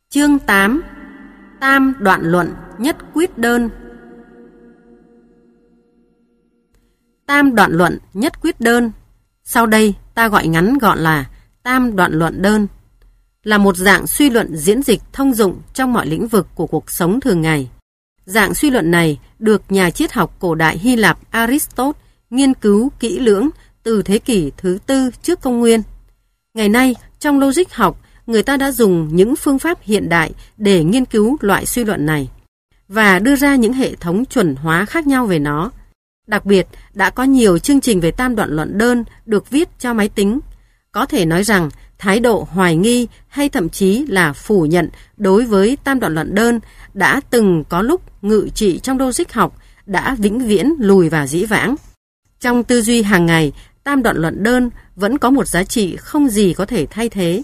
Chương 8. Tam đoạn luận nhất quyết đơn. Tam đoạn luận nhất quyết đơn, sau đây ta gọi ngắn gọn là tam đoạn luận đơn, là một dạng suy luận diễn dịch thông dụng trong mọi lĩnh vực của cuộc sống thường ngày. Dạng suy luận này được nhà triết học cổ đại Hy Lạp Aristotle nghiên cứu kỹ lưỡng từ thế kỷ thứ 4 trước công nguyên. Ngày nay, trong logic học, người ta đã dùng những phương pháp hiện đại để nghiên cứu loại suy luận này và đưa ra những hệ thống chuẩn hóa khác nhau về nó. Đặc biệt, đã có nhiều chương trình về tam đoạn luận đơn được viết cho máy tính. Có thể nói rằng, thái độ hoài nghi hay thậm chí là phủ nhận đối với tam đoạn luận đơn đã từng có lúc ngự trị trong logic học đã vĩnh viễn lùi vào dĩ vãng. Trong tư duy hàng ngày, tam đoạn luận đơn vẫn có một giá trị không gì có thể thay thế.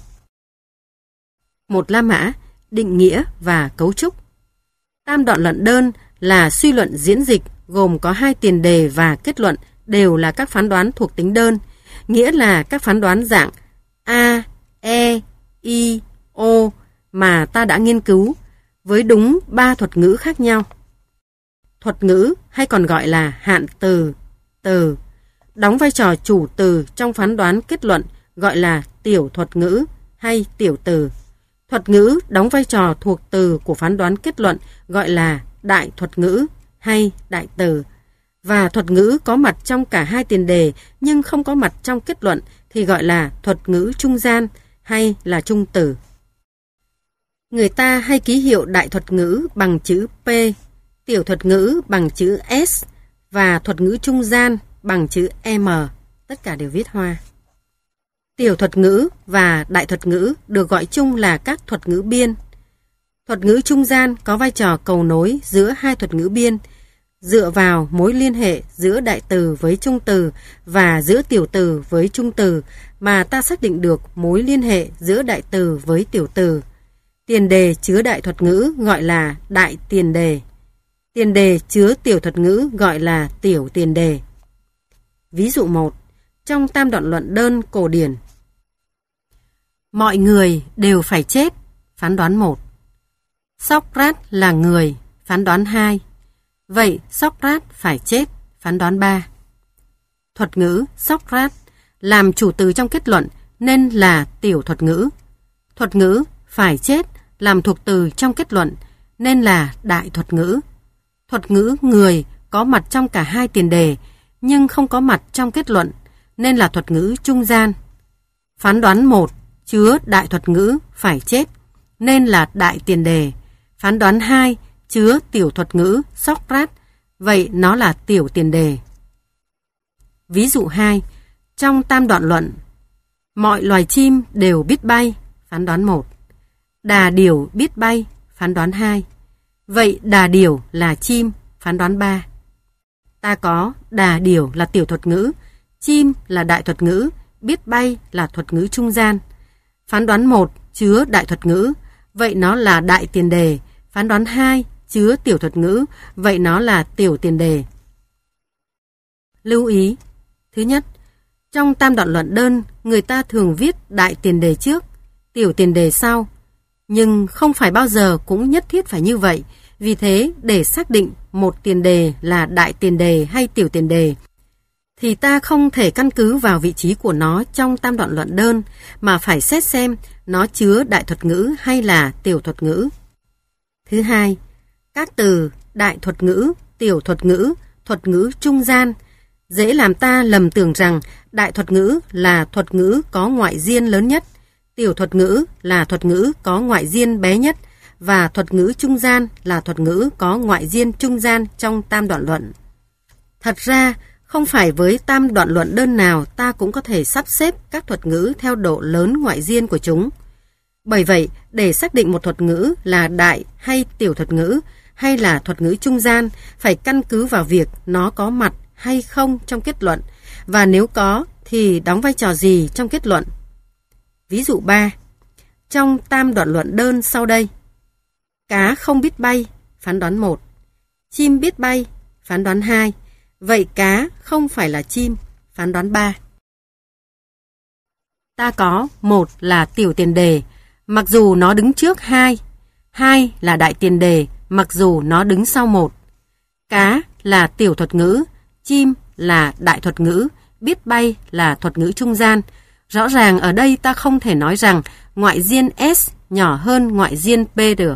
Một La Mã, định nghĩa và cấu trúc. Tam đoạn luận đơn là suy luận diễn dịch gồm có hai tiền đề và kết luận đều là các phán đoán thuộc tính đơn, nghĩa là các phán đoán dạng A, E, I, O mà ta đã nghiên cứu với đúng 3 thuật ngữ khác nhau. Thuật ngữ hay còn gọi là hạn từ, từ, đóng vai trò chủ từ trong phán đoán kết luận gọi là tiểu thuật ngữ hay tiểu từ. Thuật ngữ đóng vai trò thuộc từ của phán đoán kết luận gọi là đại thuật ngữ hay đại từ. Và thuật ngữ có mặt trong cả hai tiền đề nhưng không có mặt trong kết luận thì gọi là thuật ngữ trung gian hay là trung từ. Người ta hay ký hiệu đại thuật ngữ bằng chữ P, tiểu thuật ngữ bằng chữ S và thuật ngữ trung gian bằng chữ M, tất cả đều viết hoa. Tiểu thuật ngữ và đại thuật ngữ được gọi chung là các thuật ngữ biên. Thuật ngữ trung gian có vai trò cầu nối giữa hai thuật ngữ biên, dựa vào mối liên hệ giữa đại từ với trung từ và giữa tiểu từ với trung từ mà ta xác định được mối liên hệ giữa đại từ với tiểu từ. Tiền đề chứa đại thuật ngữ gọi là đại tiền đề. Tiền đề chứa tiểu thuật ngữ gọi là tiểu tiền đề. Ví dụ 1. Trong tam đoạn luận đơn cổ điển. Mọi người đều phải chết, phán đoán 1. Socrates là người, phán đoán 2. Vậy Socrates phải chết, phán đoán 3. Thuật ngữ Socrates làm chủ từ trong kết luận nên là tiểu thuật ngữ. Thuật ngữ phải chết làm thuộc từ trong kết luận nên là đại thuật ngữ. Thuật ngữ người có mặt trong cả hai tiền đề nhưng không có mặt trong kết luận nên là thuật ngữ trung gian. Phán đoán 1 chứa đại thuật ngữ phải chết nên là đại tiền đề. Phán đoán 2 chứa tiểu thuật ngữ Socrates, vậy nó là tiểu tiền đề. Ví dụ 2. Trong tam đoạn luận, mọi loài chim đều biết bay, phán đoán 1. Đà điểu biết bay, phán đoán 2. Vậy đà điểu là chim, phán đoán 3. Ta có đà điểu là tiểu thuật ngữ, chim là đại thuật ngữ, biết bay là thuật ngữ trung gian. Phán đoán 1 chứa đại thuật ngữ, vậy nó là đại tiền đề. Phán đoán 2 chứa tiểu thuật ngữ, vậy nó là tiểu tiền đề. Lưu ý. Thứ nhất, trong tam đoạn luận đơn, người ta thường viết đại tiền đề trước, tiểu tiền đề sau. Nhưng không phải bao giờ cũng nhất thiết phải như vậy. Vì thế, để xác định một tiền đề là đại tiền đề hay tiểu tiền đề, thì ta không thể căn cứ vào vị trí của nó trong tam đoạn luận đơn, mà phải xét xem nó chứa đại thuật ngữ hay là tiểu thuật ngữ. Thứ hai, các từ đại thuật ngữ, tiểu thuật ngữ trung gian dễ làm ta lầm tưởng rằng đại thuật ngữ là thuật ngữ có ngoại diên lớn nhất, tiểu thuật ngữ là thuật ngữ có ngoại diên bé nhất và thuật ngữ trung gian là thuật ngữ có ngoại diên trung gian trong tam đoạn luận. Thật ra, không phải với tam đoạn luận đơn nào ta cũng có thể sắp xếp các thuật ngữ theo độ lớn ngoại diên của chúng. Bởi vậy, để xác định một thuật ngữ là đại hay tiểu thuật ngữ hay là thuật ngữ trung gian phải căn cứ vào việc nó có mặt hay không trong kết luận, và nếu có thì đóng vai trò gì trong kết luận. Ví dụ 3. Trong tam đoạn luận đơn sau đây. Cá không biết bay, phán đoán 1. Chim biết bay, phán đoán 2. Vậy cá không phải là chim, phán đoán 3. Ta có 1 là tiểu tiền đề, mặc dù nó đứng trước 2, 2 là đại tiền đề mặc dù nó đứng sau 1. Cá là tiểu thuật ngữ, chim là đại thuật ngữ, biết bay là thuật ngữ trung gian. Rõ ràng ở đây ta không thể nói rằng ngoại diên S nhỏ hơn ngoại diên P được.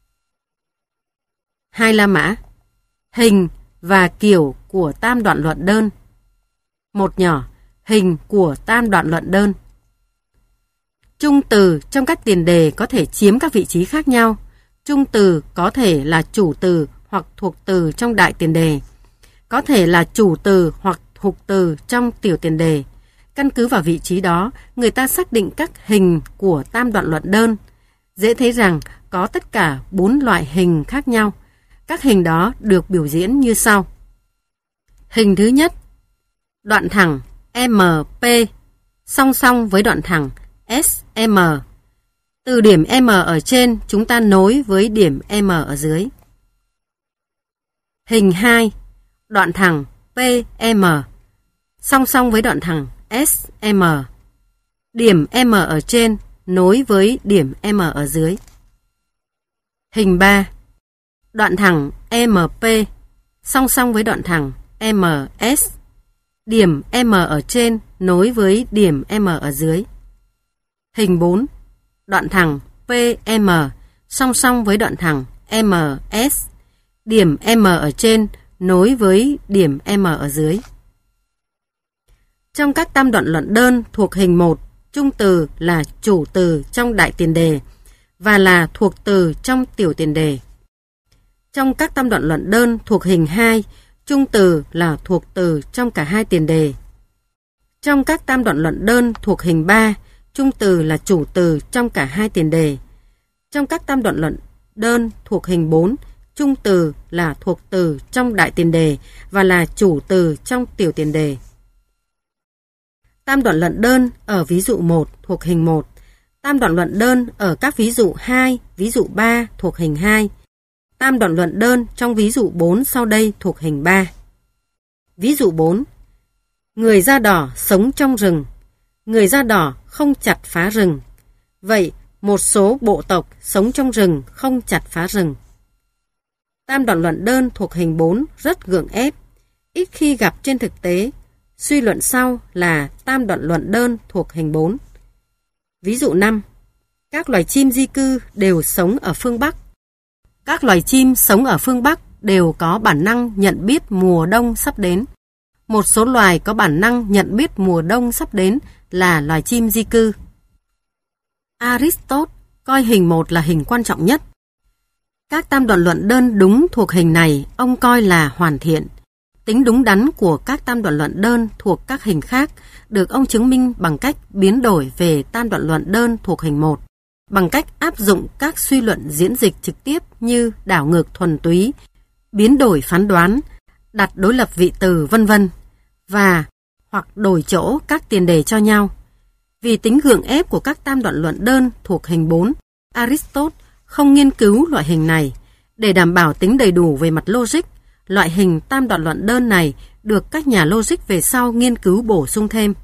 2 La Mã. Hình và kiểu của tam đoạn luận đơn. Một nhỏ, hình của tam đoạn luận đơn. Trung từ trong các tiền đề có thể chiếm các vị trí khác nhau. Trung từ có thể là chủ từ hoặc thuộc từ trong đại tiền đề, có thể là chủ từ hoặc thuộc từ trong tiểu tiền đề. Căn cứ vào vị trí đó, người ta xác định các hình của tam đoạn luận đơn. Dễ thấy rằng có tất cả 4 loại hình khác nhau. Các hình đó được biểu diễn như sau. Hình thứ nhất, đoạn thẳng MP song song với đoạn thẳng SM. Từ điểm M ở trên chúng ta nối với điểm M ở dưới. Hình 2, đoạn thẳng PM song song với đoạn thẳng SM. Điểm M ở trên nối với điểm M ở dưới. Hình 3, đoạn thẳng MP song song với đoạn thẳng MS. Điểm M ở trên nối với điểm M ở dưới. Hình 4, đoạn thẳng PM song song với đoạn thẳng MS. Điểm M ở trên nối với điểm M ở dưới. Trong các tam đoạn luận đơn thuộc hình 1, trung từ là chủ từ trong đại tiền đề và là thuộc từ trong tiểu tiền đề. Trong các tam đoạn luận đơn thuộc hình 2, trung từ là thuộc từ trong cả hai tiền đề. Trong các tam đoạn luận đơn thuộc hình 3, trung từ là chủ từ trong cả hai tiền đề. Trong các tam đoạn luận đơn thuộc hình 4, trung từ là thuộc từ trong đại tiền đề và là chủ từ trong tiểu tiền đề. Tam đoạn luận đơn ở ví dụ 1 thuộc hình 1. Tam đoạn luận đơn ở các ví dụ 2, ví dụ 3 thuộc hình 2. Tam đoạn luận đơn trong ví dụ 4 sau đây thuộc hình 3. Ví dụ 4. Người da đỏ sống trong rừng. Người da đỏ không chặt phá rừng. Vậy, một số bộ tộc sống trong rừng không chặt phá rừng. Tam đoạn luận đơn thuộc hình 4 rất gượng ép, ít khi gặp trên thực tế. Suy luận sau là tam đoạn luận đơn thuộc hình 4. Ví dụ 5. Các loài chim di cư đều sống ở phương Bắc. Các loài chim sống ở phương Bắc đều có bản năng nhận biết mùa đông sắp đến. Một số loài có bản năng nhận biết mùa đông sắp đến là loài chim di cư. Aristotle coi hình 1 là hình quan trọng nhất. Các tam đoạn luận đơn đúng thuộc hình này ông coi là hoàn thiện. Tính đúng đắn của các tam đoạn luận đơn thuộc các hình khác được ông chứng minh bằng cách biến đổi về tam đoạn luận đơn thuộc hình 1, bằng cách áp dụng các suy luận diễn dịch trực tiếp như đảo ngược thuần túy, biến đổi phán đoán, đặt đối lập vị từ vân vân và hoặc đổi chỗ các tiền đề cho nhau. Vì tính gượng ép của các tam đoạn luận đơn thuộc hình 4, Aristotle không nghiên cứu loại hình này. Để đảm bảo tính đầy đủ về mặt logic, loại hình tam đoạn luận đơn này được các nhà logic về sau nghiên cứu bổ sung thêm.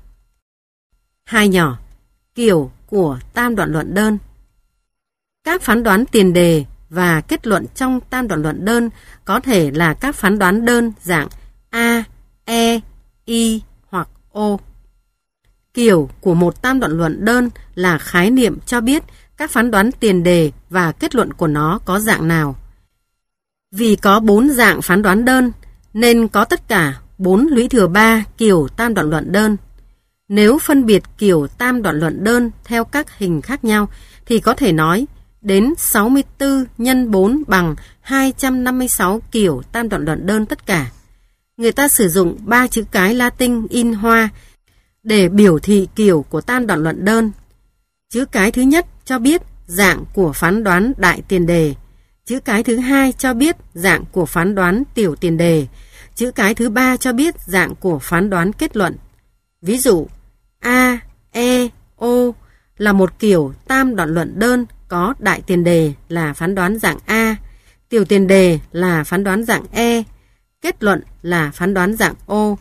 2 nhỏ, kiểu của tam đoạn luận đơn. Các phán đoán tiền đề và kết luận trong tam đoạn luận đơn có thể là các phán đoán đơn dạng A, E, I hoặc O. Kiểu của một tam đoạn luận đơn là khái niệm cho biết các phán đoán tiền đề và kết luận của nó có dạng nào. Vì có 4 dạng phán đoán đơn, nên có tất cả 4 lũy thừa 3 kiểu tam đoạn luận đơn. Nếu phân biệt kiểu tam đoạn luận đơn theo các hình khác nhau, thì có thể nói đến 64 nhân 4 bằng 256 kiểu tam đoạn luận đơn tất cả. Người ta sử dụng 3 chữ cái Latin in hoa để biểu thị kiểu của tam đoạn luận đơn. Chữ cái thứ nhất cho biết dạng của phán đoán đại tiền đề. Chữ cái thứ hai cho biết dạng của phán đoán tiểu tiền đề. Chữ cái thứ ba cho biết dạng của phán đoán kết luận. Ví dụ, A, E, O là một kiểu tam đoạn luận đơn có đại tiền đề là phán đoán dạng A, tiểu tiền đề là phán đoán dạng E, kết luận là phán đoán dạng O.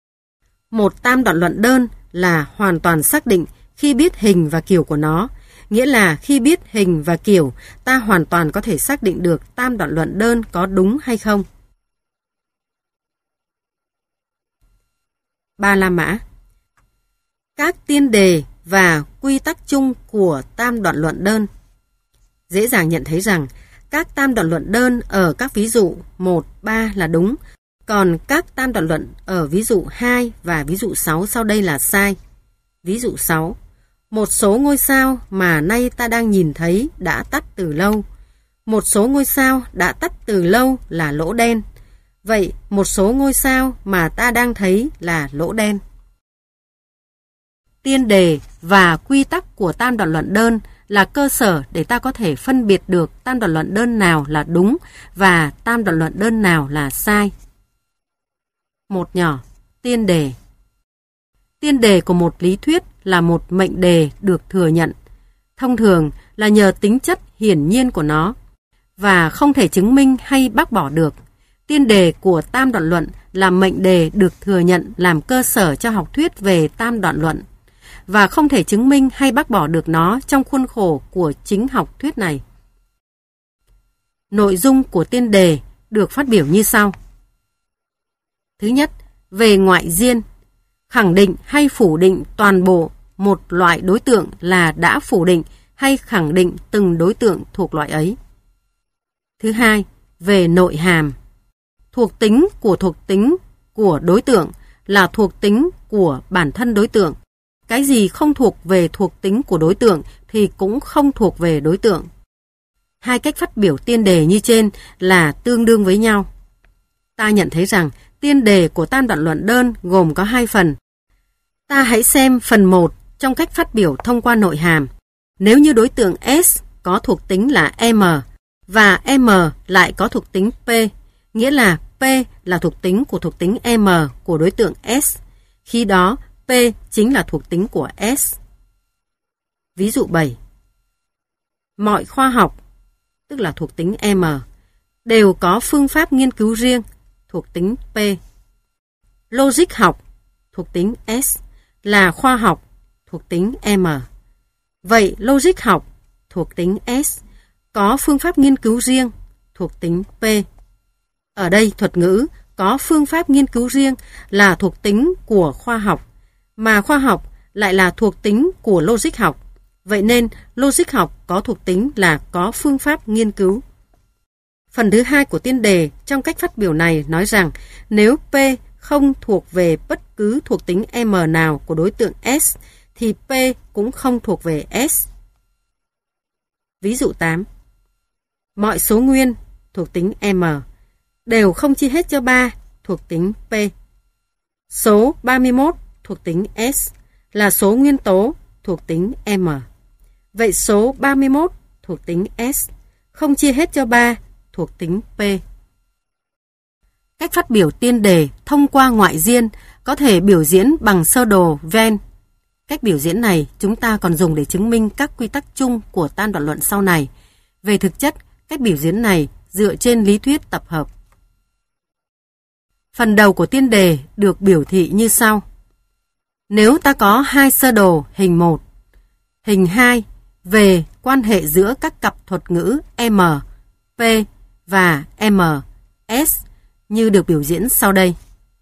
Một tam đoạn luận đơn là hoàn toàn xác định khi biết hình và kiểu của nó. nghĩa là khi biết hình và kiểu, ta hoàn toàn có thể xác định được tam đoạn luận đơn có đúng hay không. 3 La Mã. Các tiên đề và quy tắc chung của tam đoạn luận đơn. Dễ dàng nhận thấy rằng các tam đoạn luận đơn ở các ví dụ 1, 3 là đúng, còn các tam đoạn luận ở ví dụ 2 và ví dụ 6 sau đây là sai. Ví dụ 6. Một số ngôi sao mà nay ta đang nhìn thấy đã tắt từ lâu. Một số ngôi sao đã tắt từ lâu là lỗ đen. Vậy một số ngôi sao mà ta đang thấy là lỗ đen. Tiên đề và quy tắc của tam đoạn luận đơn là cơ sở để ta có thể phân biệt được tam đoạn luận đơn nào là đúng và tam đoạn luận đơn nào là sai. Một nhỏ, tiên đề. Tiên đề của một lý thuyết là một mệnh đề được thừa nhận, thông thường là nhờ tính chất hiển nhiên của nó, và không thể chứng minh hay bác bỏ được. Tiên đề của tam đoạn luận là mệnh đề được thừa nhận làm cơ sở cho học thuyết về tam đoạn luận, và không thể chứng minh hay bác bỏ được nó trong khuôn khổ của chính học thuyết này. Nội dung của tiên đề được phát biểu như sau. Thứ nhất, về ngoại diên, khẳng định hay phủ định toàn bộ một loại đối tượng là đã phủ định hay khẳng định từng đối tượng thuộc loại ấy. Thứ hai, về nội hàm, thuộc tính của đối tượng là thuộc tính của bản thân đối tượng. Cái gì không thuộc về thuộc tính của đối tượng thì cũng không thuộc về đối tượng. Hai cách phát biểu tiên đề như trên là tương đương với nhau. Ta nhận thấy rằng tiên đề của tam đoạn luận đơn gồm có 2 phần. Ta hãy xem phần 1 trong cách phát biểu thông qua nội hàm. Nếu như đối tượng S có thuộc tính là M và M lại có thuộc tính P, nghĩa là P là thuộc tính M của đối tượng S, khi đó P chính là thuộc tính của S. Ví dụ 7. Mọi khoa học, tức là thuộc tính M, đều có phương pháp nghiên cứu riêng, thuộc tính P. Logic học, thuộc tính S, là khoa học, thuộc tính M. Vậy logic học, thuộc tính S, có phương pháp nghiên cứu riêng, thuộc tính P. Ở đây thuật ngữ có phương pháp nghiên cứu riêng là thuộc tính của khoa học, mà khoa học lại là thuộc tính của logic học. Vậy nên logic học có thuộc tính là có phương pháp nghiên cứu. Phần thứ 2 của tiên đề trong cách phát biểu này nói rằng nếu P không thuộc về bất cứ thuộc tính M nào của đối tượng S thì P cũng không thuộc về S. Ví dụ 8. Mọi số nguyên thuộc tính M đều không chia hết cho 3 thuộc tính P. Số 31 thuộc tính S là số nguyên tố thuộc tính M. Vậy số 31 thuộc tính S không chia hết cho 3 thuộc tính P. Cách phát biểu tiên đề thông qua ngoại diên có thể biểu diễn bằng sơ đồ Venn. Cách biểu diễn này chúng ta còn dùng để chứng minh các quy tắc chung của tam đoạn luận sau này. Về thực chất, cách biểu diễn này dựa trên lý thuyết tập hợp. Phần đầu của tiên đề được biểu thị như sau. Nếu ta có 2 sơ đồ hình 1, hình 2 về quan hệ giữa các cặp thuật ngữ M, P và M, S như được biểu diễn sau đây.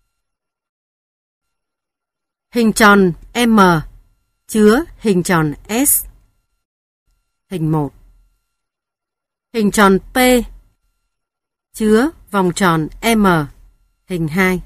Hình tròn M chứa hình tròn S. Hình 1. Hình tròn P chứa vòng tròn M. Hình 2.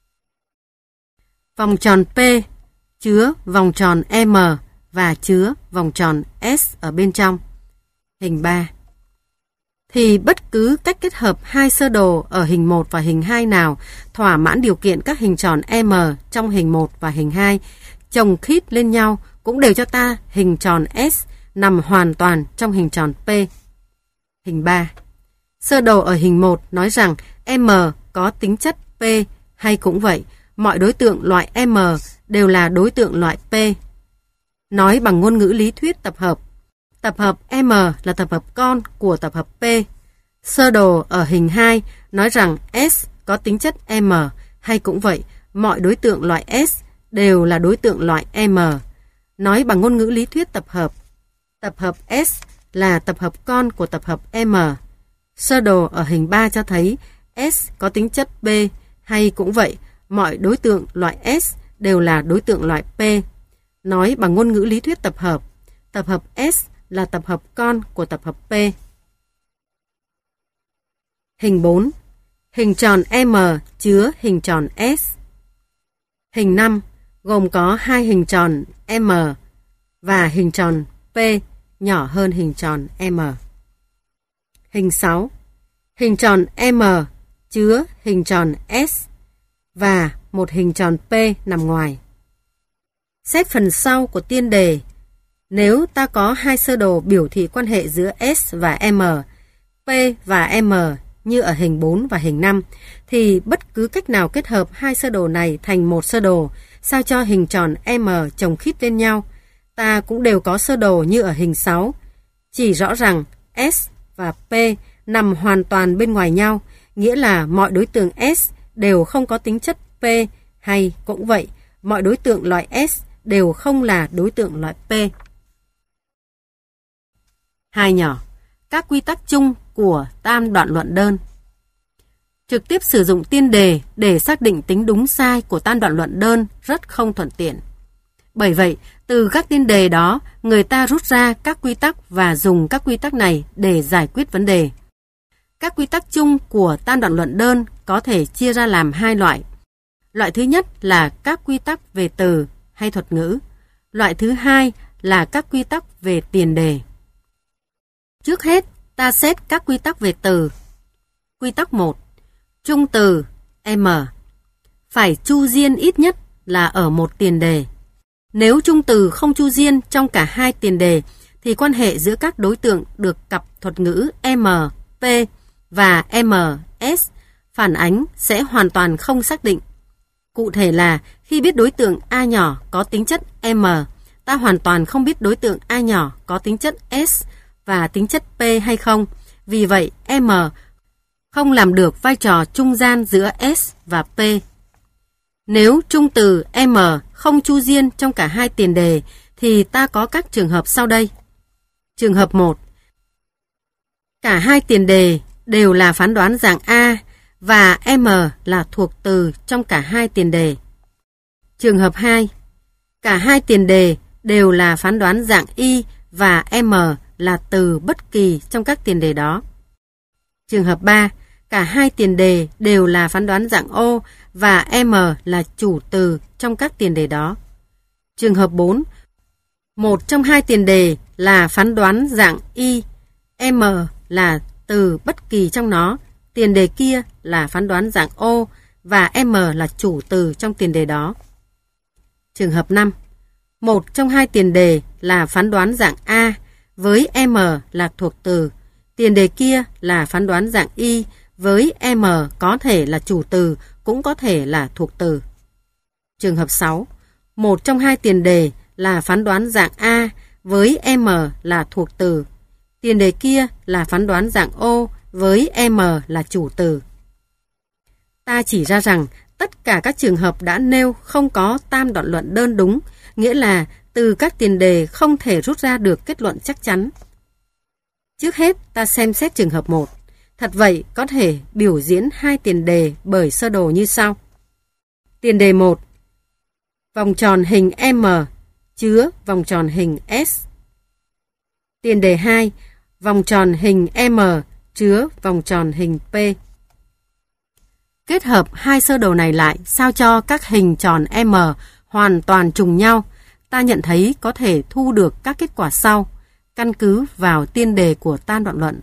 Vòng tròn P chứa vòng tròn M và chứa vòng tròn S ở bên trong. Hình 3. Thì bất cứ cách kết hợp 2 sơ đồ ở hình 1 và hình 2 nào thỏa mãn điều kiện các hình tròn M trong hình 1 và hình 2 chồng khít lên nhau cũng đều cho ta hình tròn S nằm hoàn toàn trong hình tròn P. Hình 3. Sơ đồ ở hình 1 nói rằng M có tính chất P, hay cũng vậy, mọi đối tượng loại M đều là đối tượng loại P. Nói bằng ngôn ngữ lý thuyết tập hợp M là tập hợp con của tập hợp P. Sơ đồ ở hình 2 nói rằng S có tính chất M, hay cũng vậy, mọi đối tượng loại S đều là đối tượng loại M. Nói bằng ngôn ngữ lý thuyết tập hợp Tập hợp S là tập hợp con của tập hợp M. Sơ đồ ở hình 3 cho thấy S có tính chất P, hay cũng vậy, mọi đối tượng loại S đều là đối tượng loại P. Nói bằng ngôn ngữ lý thuyết tập hợp S là tập hợp con của tập hợp P. Hình 4. Hình tròn M chứa hình tròn S. Hình 5 gồm có hai hình tròn M và hình tròn P nhỏ hơn hình tròn M. Hình 6. Hình tròn M chứa hình tròn S và một hình tròn P nằm ngoài. Xét phần sau của tiên đề, nếu ta có hai sơ đồ biểu thị quan hệ giữa S và M, P và M như ở hình 4 và hình 5, thì bất cứ cách nào kết hợp hai sơ đồ này thành một sơ đồ, sao cho hình tròn M chồng khít lên nhau, ta cũng đều có sơ đồ như ở hình 6. Chỉ rõ rằng S và P nằm hoàn toàn bên ngoài nhau, nghĩa là mọi đối tượng S đều không có tính chất P, hay cũng vậy, mọi đối tượng loại S đều không là đối tượng loại P. 2 nhỏ. Các quy tắc chung của tam đoạn luận đơn. Trực tiếp sử dụng tiên đề để xác định tính đúng sai của tam đoạn luận đơn rất không thuận tiện. Bởi vậy, từ các tiên đề đó, người ta rút ra các quy tắc và dùng các quy tắc này để giải quyết vấn đề. Các quy tắc chung của tam đoạn luận đơn có thể chia ra làm hai loại. Loại thứ nhất là các quy tắc về từ hay thuật ngữ. Loại thứ hai là các quy tắc về tiền đề. Trước hết, ta xét các quy tắc về từ. Quy tắc 1. Chung từ M phải chu diên ít nhất là ở một tiền đề. Nếu chung từ không chu diên trong cả hai tiền đề, thì quan hệ giữa các đối tượng được cặp thuật ngữ M, P và M, S phản ánh sẽ hoàn toàn không xác định. Cụ thể là khi biết đối tượng A nhỏ có tính chất M, ta hoàn toàn không biết đối tượng A nhỏ có tính chất S và tính chất P hay không. Vì vậy, M không làm được vai trò trung gian giữa S và P. Nếu chung từ M không chu diên trong cả hai tiền đề, thì ta có các trường hợp sau đây. Trường hợp 1. Cả hai tiền đề đều là phán đoán dạng A và M là thuộc từ trong cả hai tiền đề. Trường hợp 2. Cả hai tiền đề đều là phán đoán dạng Y và M là từ bất kỳ trong các tiền đề đó. Trường hợp 3. Cả hai tiền đề đều là phán đoán dạng O và M là chủ từ trong các tiền đề đó. Trường hợp 4. Một trong hai tiền đề là phán đoán dạng Y, M là từ bất kỳ trong nó, tiền đề kia là phán đoán dạng O và M là chủ từ trong tiền đề đó. Trường hợp 5. Một trong hai tiền đề là phán đoán dạng A với M là thuộc từ, tiền đề kia là phán đoán dạng Y với M có thể là chủ từ, cũng có thể là thuộc từ. Trường hợp 6. Một trong hai tiền đề là phán đoán dạng A với M là thuộc từ, tiền đề kia là phán đoán dạng O với M là chủ từ. Ta chỉ ra rằng tất cả các trường hợp đã nêu không có tam đoạn luận đơn đúng, nghĩa là từ các tiền đề không thể rút ra được kết luận chắc chắn. Trước hết, ta xem xét trường hợp 1. Thật vậy, có thể biểu diễn hai tiền đề bởi sơ đồ như sau. Tiền đề 1. Vòng tròn hình M chứa vòng tròn hình S. Tiền đề 2. Vòng tròn hình M chứa vòng tròn hình P. Kết hợp hai sơ đồ này lại sao cho các hình tròn M hoàn toàn trùng nhau, ta nhận thấy có thể thu được các kết quả sau, căn cứ vào tiên đề của tam đoạn luận.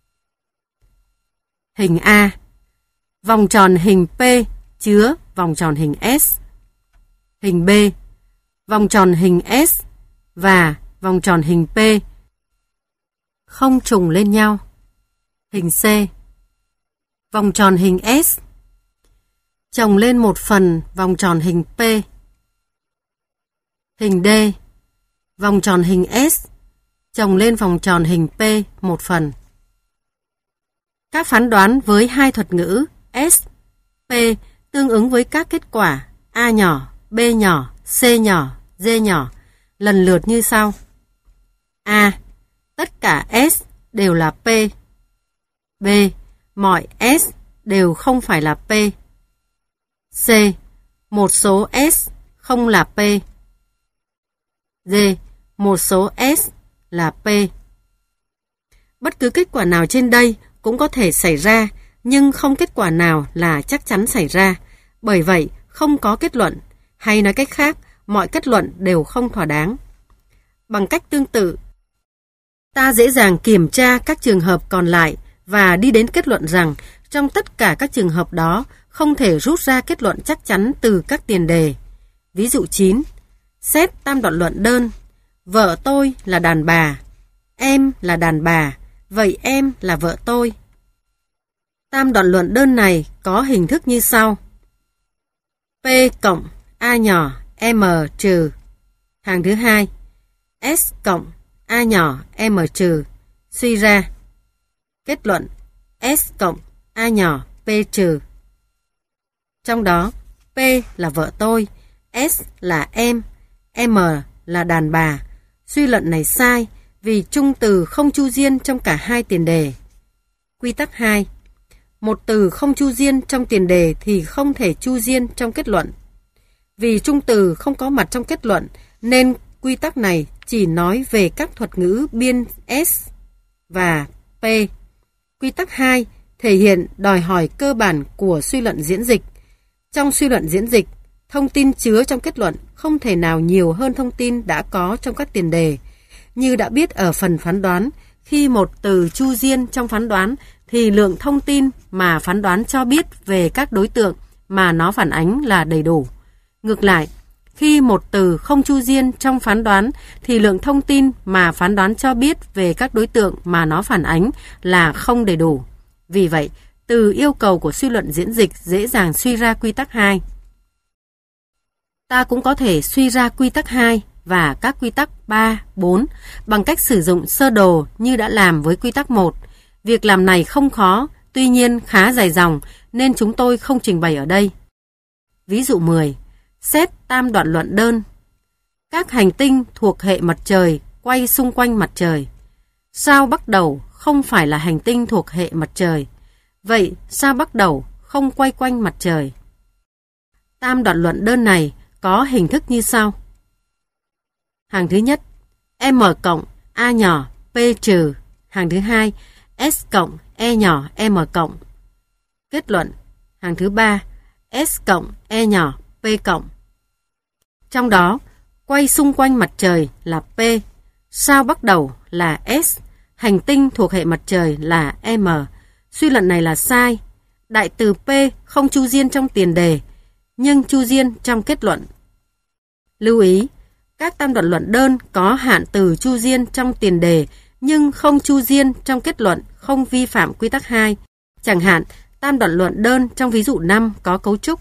Hình A. Vòng tròn hình P chứa vòng tròn hình S. Hình B. Vòng tròn hình S và vòng tròn hình P không trùng lên nhau. Hình C. Vòng tròn hình S chồng lên một phần vòng tròn hình P. Hình D. Vòng tròn hình S chồng lên vòng tròn hình P một phần. Các phán đoán với hai thuật ngữ S, P tương ứng với các kết quả A nhỏ, B nhỏ, C nhỏ, D nhỏ lần lượt như sau. A. Tất cả S đều là P. B. Mọi S đều không phải là P. C. Một số S không là P. D. Một số S là P. Bất cứ kết quả nào trên đây cũng có thể xảy ra, nhưng không kết quả nào là chắc chắn xảy ra. Bởi vậy, không có kết luận, hay nói cách khác, mọi kết luận đều không thỏa đáng. Bằng cách tương tự, ta dễ dàng kiểm tra các trường hợp còn lại và đi đến kết luận rằng trong tất cả các trường hợp đó không thể rút ra kết luận chắc chắn từ các tiền đề. Ví dụ 9. Xét tam đoạn luận đơn. Vợ tôi là đàn bà. Em là đàn bà. Vậy em là vợ tôi. Tam đoạn luận đơn này có hình thức như sau. P cộng A nhỏ M trừ. Hàng thứ hai. S cộng A nhỏ M trừ. Suy ra. Kết luận S cộng A nhỏ P trừ. Trong đó, P là vợ tôi, S là em, M là đàn bà. Suy luận này sai vì chung từ không chu diên trong cả hai tiền đề. Quy tắc 2. Một từ không chu diên trong tiền đề thì không thể chu diên trong kết luận. Vì chung từ không có mặt trong kết luận nên quy tắc này chỉ nói về các thuật ngữ biên S và P. Quy tắc 2 thể hiện đòi hỏi cơ bản của suy luận diễn dịch. Trong suy luận diễn dịch, thông tin chứa trong kết luận không thể nào nhiều hơn thông tin đã có trong các tiền đề. Như đã biết ở phần phán đoán, khi một từ chu diên trong phán đoán thì lượng thông tin mà phán đoán cho biết về các đối tượng mà nó phản ánh là đầy đủ. Ngược lại, khi một từ không chu diên trong phán đoán thì lượng thông tin mà phán đoán cho biết về các đối tượng mà nó phản ánh là không đầy đủ. Vì vậy, từ yêu cầu của suy luận diễn dịch dễ dàng suy ra quy tắc 2. Ta cũng có thể suy ra quy tắc 2 và các quy tắc 3, 4 bằng cách sử dụng sơ đồ như đã làm với quy tắc 1. Việc làm này không khó, tuy nhiên khá dài dòng nên chúng tôi không trình bày ở đây. Ví dụ 10. Xét tam đoạn luận đơn. Các hành tinh thuộc hệ mặt trời quay xung quanh mặt trời. Sao Bắc斗không phải là hành tinh thuộc hệ mặt trời. Vậy sao Bắc斗không quay quanh mặt trời? Tam đoạn luận đơn này có hình thức như sau. Hàng thứ nhất, M cộng A nhỏ P trừ. Hàng thứ hai, S cộng E nhỏ M cộng. Kết luận. Hàng thứ ba, S cộng E nhỏ P cộng. Trong đó, quay xung quanh mặt trời là P, sao Bắc斗là S, hành tinh thuộc hệ mặt trời là M. Suy luận này là sai. Đại từ P không chu diên trong tiền đề, nhưng chu diên trong kết luận. Lưu ý, các tam đoạn luận đơn có hạn từ chu diên trong tiền đề, nhưng không chu diên trong kết luận không vi phạm quy tắc 2. Chẳng hạn, tam đoạn luận đơn trong ví dụ 5 có cấu trúc.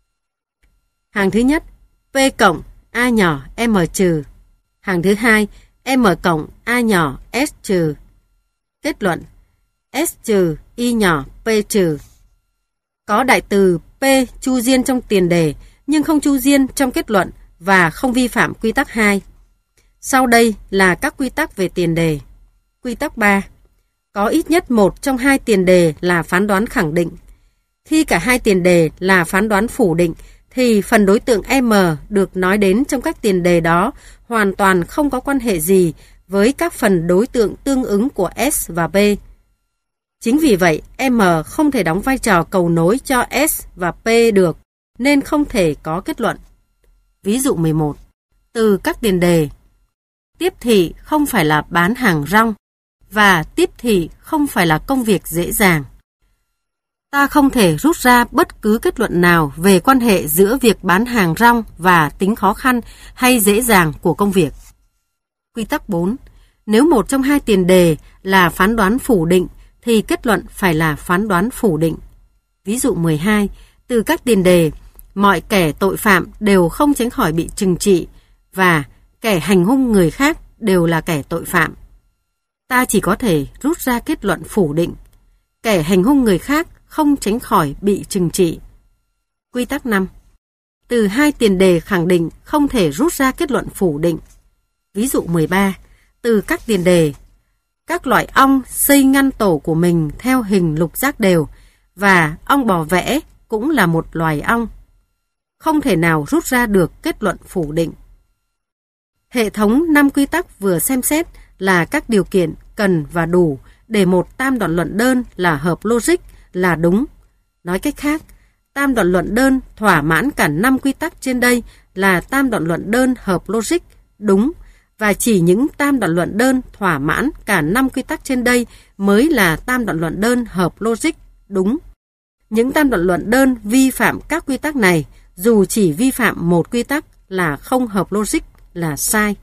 Hàng thứ nhất, P cộng A nhỏ M trừ. Hàng thứ hai, M cộng A nhỏ S trừ. Kết luận, S trừ Y nhỏ P trừ. Có đại từ P chu diên trong tiền đề, nhưng không chu diên trong kết luận và không vi phạm quy tắc 2. Sau đây là các quy tắc về tiền đề. Quy tắc 3. Có ít nhất một trong hai tiền đề là phán đoán khẳng định. Khi cả hai tiền đề là phán đoán phủ định, thì phần đối tượng M được nói đến trong các tiền đề đó hoàn toàn không có quan hệ gì với các phần đối tượng tương ứng của S và B. Chính vì vậy, M không thể đóng vai trò cầu nối cho S và P được, nên không thể có kết luận. Ví dụ 11. Từ các tiền đề. Tiếp thị không phải là bán hàng rong, và tiếp thị không phải là công việc dễ dàng. Ta không thể rút ra bất cứ kết luận nào về quan hệ giữa việc bán hàng rong và tính khó khăn hay dễ dàng của công việc. Quy tắc 4. Nếu một trong hai tiền đề là phán đoán phủ định, thì kết luận phải là phán đoán phủ định. Ví dụ 12. Từ các tiền đề, mọi kẻ tội phạm đều không tránh khỏi bị trừng trị, và kẻ hành hung người khác đều là kẻ tội phạm. Ta chỉ có thể rút ra kết luận phủ định. Kẻ hành hung người khác không tránh khỏi bị trừng trị. Quy tắc 5. Từ hai tiền đề khẳng định không thể rút ra kết luận phủ định. Ví dụ 13. Từ các tiền đề, Các loại ong xây ngăn tổ của mình theo hình lục giác đều, và ong bò vẽ cũng là một loài ong. Không thể nào rút ra được kết luận phủ định. Hệ thống 5 quy tắc vừa xem xét là các điều kiện cần và đủ để một tam đoạn luận đơn là hợp logic, là đúng. Nói cách khác, tam đoạn luận đơn thỏa mãn cả 5 quy tắc trên đây là tam đoạn luận đơn hợp logic, đúng, và chỉ những tam đoạn luận đơn thỏa mãn cả 5 quy tắc trên đây mới là tam đoạn luận đơn hợp logic, đúng. Những tam đoạn luận đơn vi phạm các quy tắc này, dù chỉ vi phạm một quy tắc là không hợp logic, là sai.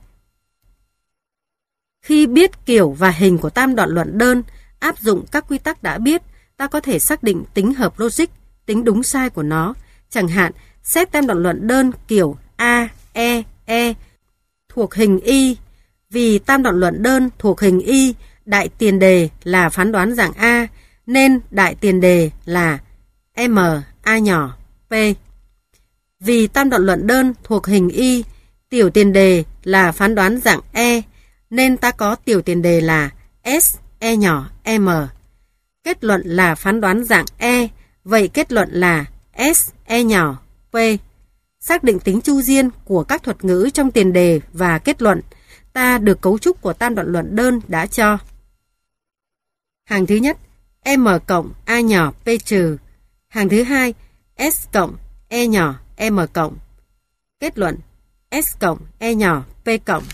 Khi biết kiểu và hình của tam đoạn luận đơn, áp dụng các quy tắc đã biết, ta có thể xác định tính hợp logic, tính đúng sai của nó. Chẳng hạn, xét tam đoạn luận đơn kiểu A, E thuộc hình Y. Vì tam đoạn luận đơn thuộc hình Y, đại tiền đề là phán đoán dạng A, nên đại tiền đề là M, A nhỏ, P. Vì tam đoạn luận đơn thuộc hình Y, tiểu tiền đề là phán đoán dạng E, nên ta có tiểu tiền đề là S, E nhỏ, M. Kết luận là phán đoán dạng E, vậy kết luận là S, E nhỏ, P. Xác định tính chu diên của các thuật ngữ trong tiền đề và kết luận, ta được cấu trúc của tam đoạn luận đơn đã cho. Hàng thứ nhất, M cộng A nhỏ P trừ. Hàng thứ hai, S cộng E nhỏ M cộng. Kết luận, S cộng E nhỏ P cộng.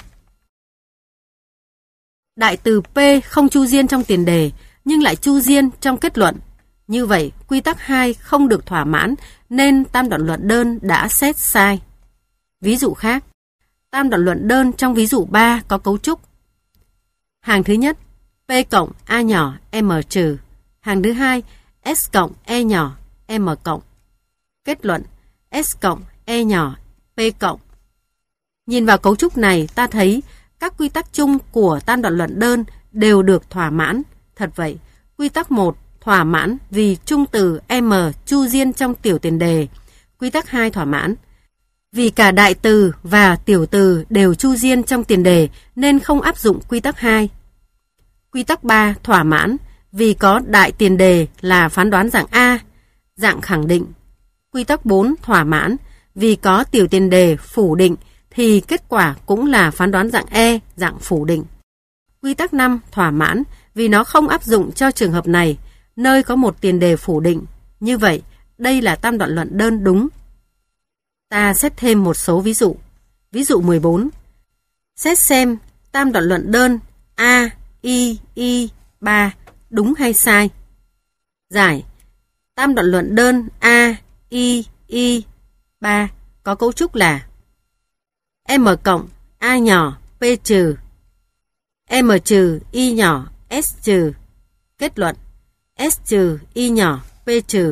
Đại từ P không chu diên trong tiền đề, nhưng lại chu diên trong kết luận. Như vậy, quy tắc 2 không được thỏa mãn, nên tam đoạn luận đơn đã xét sai. Ví dụ khác, tam đoạn luận đơn trong ví dụ 3 có cấu trúc. Hàng thứ nhất, P cộng A nhỏ M trừ. Hàng thứ hai, S cộng E nhỏ M cộng. Kết luận, S cộng E nhỏ P cộng. Nhìn vào cấu trúc này, ta thấy các quy tắc chung của tam đoạn luận đơn đều được thỏa mãn. Thật vậy, quy tắc 1 thỏa mãn vì chung từ M chu diên trong tiểu tiền đề. Quy tắc 2 thỏa mãn vì cả đại từ và tiểu từ đều chu diên trong tiền đề nên không áp dụng quy tắc 2. Quy tắc 3 thỏa mãn vì có đại tiền đề là phán đoán dạng A, dạng khẳng định. Quy tắc 4 thỏa mãn vì có tiểu tiền đề phủ định thì kết quả cũng là phán đoán dạng E, dạng phủ định. Quy tắc 5 thỏa mãn vì nó không áp dụng cho trường hợp này, nơi có một tiền đề phủ định. Như vậy, đây là tam đoạn luận đơn đúng. Ta xét thêm một số ví dụ. Ví dụ 14. Xét xem tam đoạn luận đơn A, I, 3 đúng hay sai. Giải. Tam đoạn luận đơn A, I, 3 có cấu trúc là M cộng A nhỏ P trừ, M trừ I nhỏ S trừ. Kết luận, S trừ I nhỏ P trừ.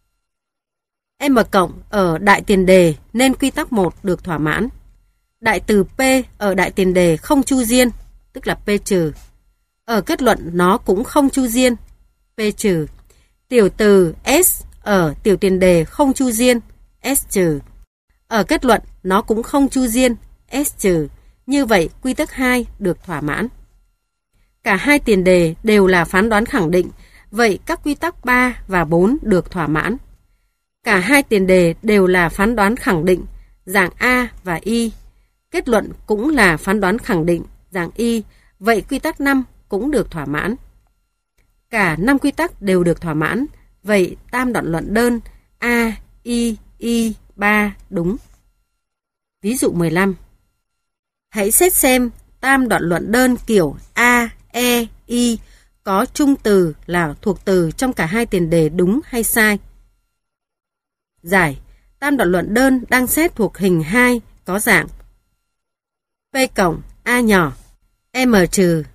M cộng ở đại tiền đề nên quy tắc 1 được thỏa mãn. Đại từ P ở đại tiền đề không chu diên, tức là P trừ. Ở kết luận nó cũng không chu diên, P trừ. Tiểu từ S ở tiểu tiền đề không chu diên, S trừ. Ở kết luận nó cũng không chu diên, S trừ. Như vậy quy tắc 2 được thỏa mãn. Cả hai tiền đề đều là phán đoán khẳng định, vậy các quy tắc 3 và 4 được thỏa mãn. Cả hai tiền đề đều là phán đoán khẳng định, dạng A và Y. Kết luận cũng là phán đoán khẳng định, dạng Y, vậy quy tắc 5 cũng được thỏa mãn. Cả 5 quy tắc đều được thỏa mãn, vậy tam đoạn luận đơn A, I, 3 đúng. Ví dụ 15. Hãy xét xem tam đoạn luận đơn kiểu A, E, I có chung từ là thuộc từ trong cả hai tiền đề đúng hay sai. Giải. Tam đoạn luận đơn đang xét thuộc hình 2 có dạng P cộng A nhỏ M trừ,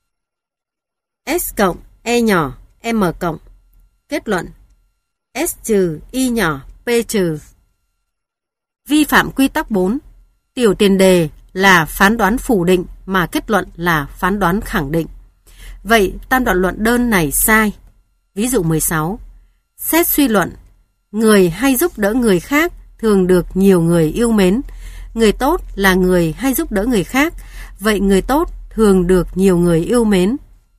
S cộng E nhỏ M cộng. Kết luận, S trừ I nhỏ P trừ. Vi phạm quy tắc 4. Tiểu tiền đề là phán đoán phủ định mà kết luận là phán đoán khẳng định. Vậy tam đoạn luận đơn này sai. Ví dụ 16. Xét suy luận. Người hay giúp đỡ người khác thường được nhiều người yêu mến. Người tốt là người hay giúp đỡ người khác, vậy người tốt thường được nhiều người yêu mến.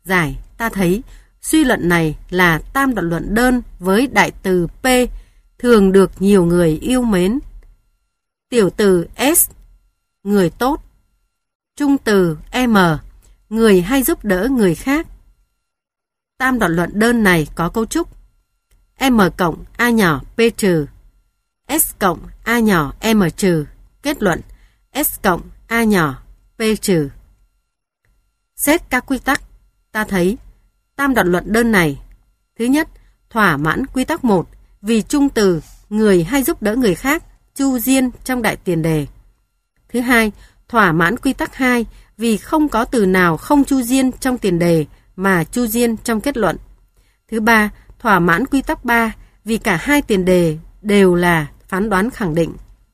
Giải, ta thấy suy luận này là tam đoạn luận đơn với đại từ P thường được nhiều người yêu mến. Tiểu từ S, người tốt. Trung từ M, người hay giúp đỡ người khác. Tam đoạn luận đơn này có cấu trúc M cộng A nhỏ P trừ, S cộng A nhỏ M trừ, kết luận S cộng A nhỏ P trừ. Xét các quy tắc, ta thấy tam đoạn luận đơn này. Thứ nhất, thỏa mãn quy tắc 1 vì trung từ người hay giúp đỡ người khác chu diên trong đại tiền đề. Thứ hai, thỏa mãn quy tắc 2 vì không có từ nào không chu diên trong tiền đề mà chu diên trong kết luận. Thứ ba, thỏa mãn quy tắc 3 vì cả hai tiền đề đều là phán đoán khẳng định.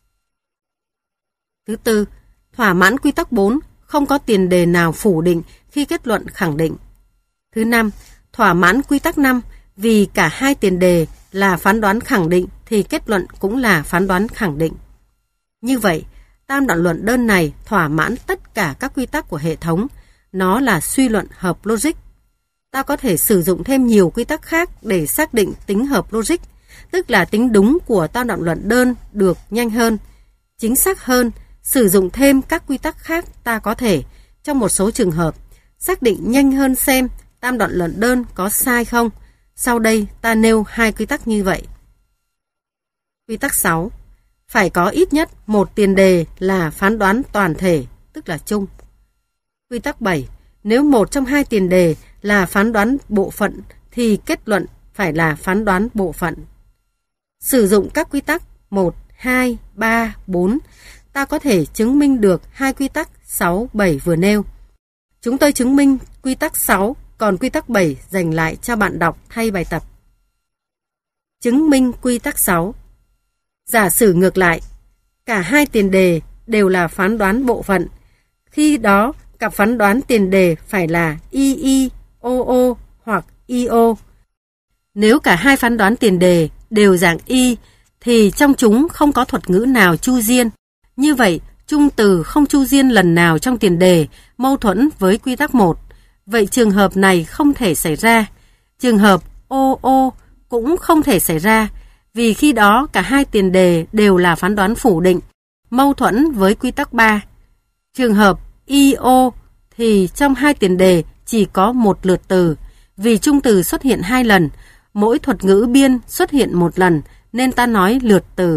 Thứ tư, thỏa mãn quy tắc 4 không có tiền đề nào phủ định khi kết luận khẳng định. Thứ năm, thỏa mãn quy tắc 5 vì cả hai tiền đề là phán đoán khẳng định thì kết luận cũng là phán đoán khẳng định. Như vậy, tam đoạn luận đơn này thỏa mãn tất cả các quy tắc của hệ thống. Nó là suy luận hợp logic. Ta có thể sử dụng thêm nhiều quy tắc khác để xác định tính hợp logic, tức là tính đúng của tam đoạn luận đơn được nhanh hơn, chính xác hơn. Sử dụng thêm các quy tắc khác ta có thể, trong một số trường hợp, xác định nhanh hơn xem tam đoạn luận đơn có sai không. Sau đây ta nêu hai quy tắc như vậy. Quy tắc 6. Phải có ít nhất một tiền đề là phán đoán toàn thể, tức là chung. Quy tắc 7. Nếu một trong hai tiền đề là phán đoán bộ phận thì kết luận phải là phán đoán bộ phận. Sử dụng các quy tắc 1, 2, 3, 4, ta có thể chứng minh được hai quy tắc 6, 7 vừa nêu. Chúng tôi chứng minh quy tắc 6, còn quy tắc 7 dành lại cho bạn đọc thay bài tập. Chứng minh quy tắc 6. Giả sử ngược lại, cả hai tiền đề đều là phán đoán bộ phận. Khi đó, cặp phán đoán tiền đề phải là II, OO hoặc IO. Nếu cả hai phán đoán tiền đề đều dạng Y, thì trong chúng không có thuật ngữ nào chu diên. Như vậy, trung từ không chu diên lần nào trong tiền đề mâu thuẫn với quy tắc 1. Vậy trường hợp này không thể xảy ra. Trường hợp OO cũng không thể xảy ra, vì khi đó cả hai tiền đề đều là phán đoán phủ định, mâu thuẫn với quy tắc 3. Trường hợp IO thì trong hai tiền đề chỉ có một lượt từ, vì trung từ xuất hiện 2 lần, mỗi thuật ngữ biên xuất hiện 1 lần, nên ta nói lượt từ.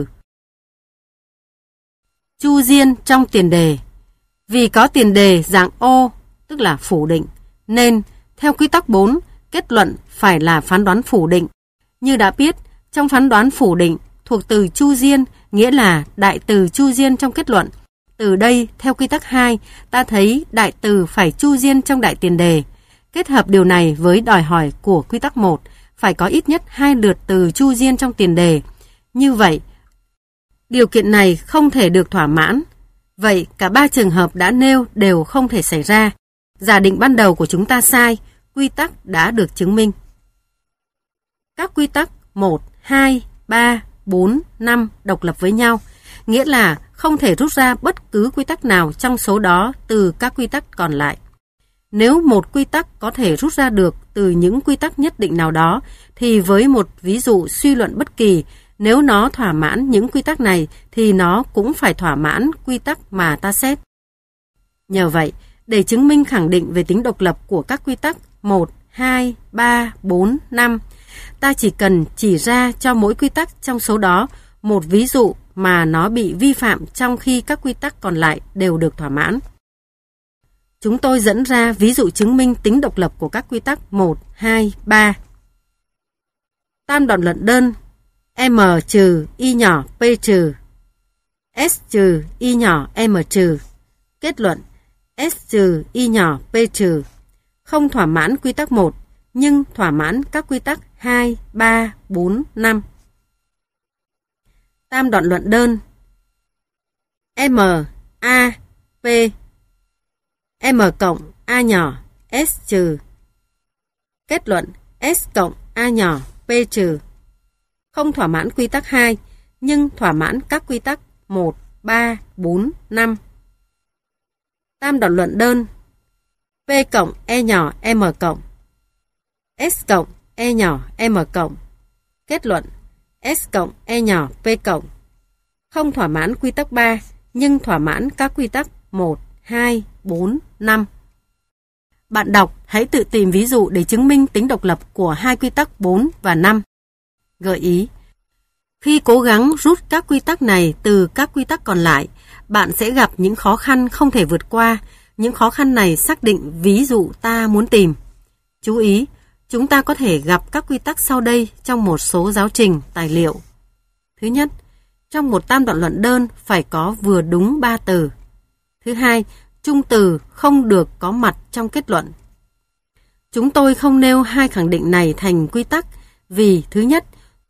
Chu diên trong tiền đề. Vì có tiền đề dạng O, tức là phủ định, nên theo quy tắc 4, kết luận phải là phán đoán phủ định. Như đã biết, trong phán đoán phủ định thuộc từ chu diên, nghĩa là đại từ chu diên trong kết luận. Từ đây, theo quy tắc 2, ta thấy đại từ phải chu diên trong đại tiền đề. Kết hợp điều này với đòi hỏi của quy tắc 1, phải có ít nhất 2 lượt từ chu diên trong tiền đề. Như vậy, điều kiện này không thể được thỏa mãn. Vậy cả 3 trường hợp đã nêu đều không thể xảy ra. Giả định ban đầu của chúng ta sai, quy tắc đã được chứng minh. Các quy tắc 1, 2, 3, 4, 5 độc lập với nhau, nghĩa là không thể rút ra bất cứ quy tắc nào trong số đó từ các quy tắc còn lại. Nếu một quy tắc có thể rút ra được từ những quy tắc nhất định nào đó, thì với một ví dụ suy luận bất kỳ, nếu nó thỏa mãn những quy tắc này, thì nó cũng phải thỏa mãn quy tắc mà ta xét. Nhờ vậy, để chứng minh khẳng định về tính độc lập của các quy tắc 1, 2, 3, 4, 5, ta chỉ cần chỉ ra cho mỗi quy tắc trong số đó một ví dụ mà nó bị vi phạm trong khi các quy tắc còn lại đều được thỏa mãn. Chúng tôi dẫn ra ví dụ chứng minh tính độc lập của các quy tắc 1, 2, 3. Tam đoạn luận đơn M trừ Y nhỏ P trừ, S trừ Y nhỏ M trừ, kết luận S trừ Y nhỏ P trừ, không thỏa mãn quy tắc 1, nhưng thỏa mãn các quy tắc 2, 3, 4, 5. Tam đoạn luận đơn M, A, P, M cộng A nhỏ S trừ, kết luận S cộng A nhỏ P trừ, không thỏa mãn quy tắc 2, nhưng thỏa mãn các quy tắc 1, 3, 4, 5. Tam đoạn luận đơn P cộng E nhỏ M cộng S cộng E nhỏ M cộng. Kết luận S cộng E nhỏ P cộng. Không thỏa mãn quy tắc 3 nhưng thỏa mãn các quy tắc 1, 2, 4, 5. Bạn đọc hãy tự tìm ví dụ để chứng minh tính độc lập của hai quy tắc 4 và 5. Gợi ý: khi cố gắng rút các quy tắc này từ các quy tắc còn lại, bạn sẽ gặp những khó khăn không thể vượt qua. Những khó khăn này xác định ví dụ ta muốn tìm. Chú ý, chúng ta có thể gặp các quy tắc sau đây trong một số giáo trình, tài liệu. Thứ nhất, trong một tam đoạn luận đơn phải có vừa đúng 3 từ. Thứ hai, chung từ không được có mặt trong kết luận. Chúng tôi không nêu hai khẳng định này thành quy tắc vì thứ nhất,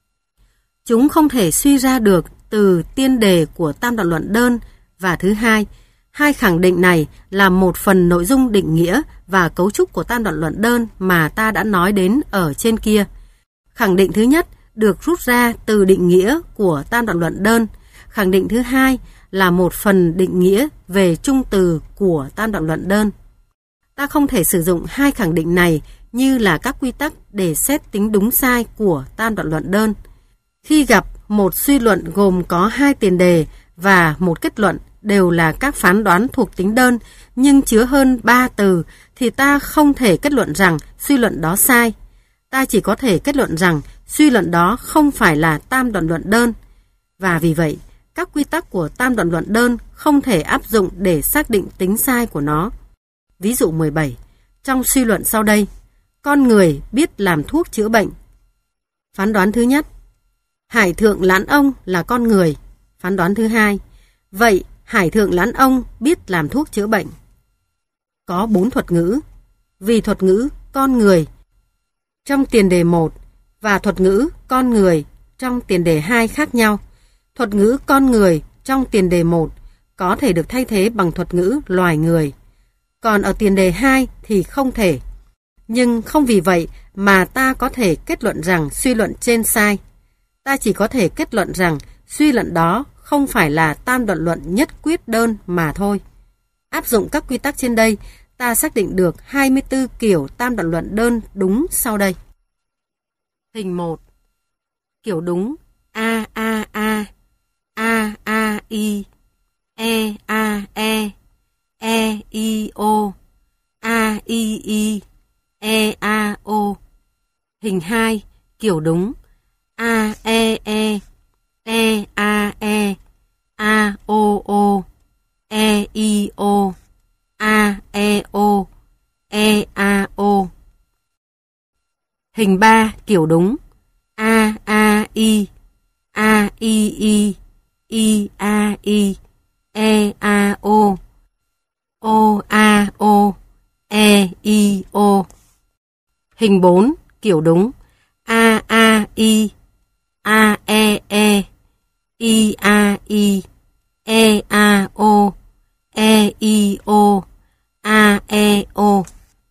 chúng không thể suy ra được từ tiên đề của tam đoạn luận đơn, và thứ hai, hai khẳng định này là một phần nội dung định nghĩa và cấu trúc của tam đoạn luận đơn mà ta đã nói đến ở trên kia. Khẳng định thứ nhất được rút ra từ định nghĩa của tam đoạn luận đơn. Khẳng định thứ hai là một phần định nghĩa về chung từ của tam đoạn luận đơn. Ta không thể sử dụng hai khẳng định này như là các quy tắc để xét tính đúng sai của tam đoạn luận đơn. Khi gặp một suy luận gồm có hai tiền đề và một kết luận đều là các phán đoán thuộc tính đơn nhưng chứa hơn 3 từ thì ta không thể kết luận rằng suy luận đó sai. Ta chỉ có thể kết luận rằng suy luận đó không phải là tam đoạn luận đơn. Và vì vậy, các quy tắc của tam đoạn luận đơn không thể áp dụng để xác định tính sai của nó. Ví dụ 17. Trong suy luận sau đây, con người biết làm thuốc chữa bệnh. Phán đoán thứ nhất, Hải thượng lãn ông là con người. Phán đoán thứ hai, vậy Hải thượng lãn ông biết làm thuốc chữa bệnh. Có 4 thuật ngữ. Vì thuật ngữ con người trong tiền đề 1 và thuật ngữ con người trong tiền đề 2 khác nhau. Thuật ngữ con người trong tiền đề 1 có thể được thay thế bằng thuật ngữ loài người. Còn ở tiền đề 2 thì không thể. Nhưng không vì vậy mà ta có thể kết luận rằng suy luận trên sai. Ta chỉ có thể kết luận rằng suy luận đó không phải là tam đoạn luận nhất quyết đơn mà thôi. Áp dụng các quy tắc trên đây, ta xác định được 24 kiểu tam đoạn luận đơn đúng sau đây. Hình 1. Kiểu đúng A A A, A A I, E A E, E I O, A I I, E A O. Hình 2. Kiểu đúng A E E, E A E, A O O, E I O, A E O, E A O. Hình 3. Kiểu đúng A A I, A I I, I A I, E A O, O A O, E I O. Hình 4. Kiểu đúng A A I, A E E, I A I, E A O, E I O, A E O.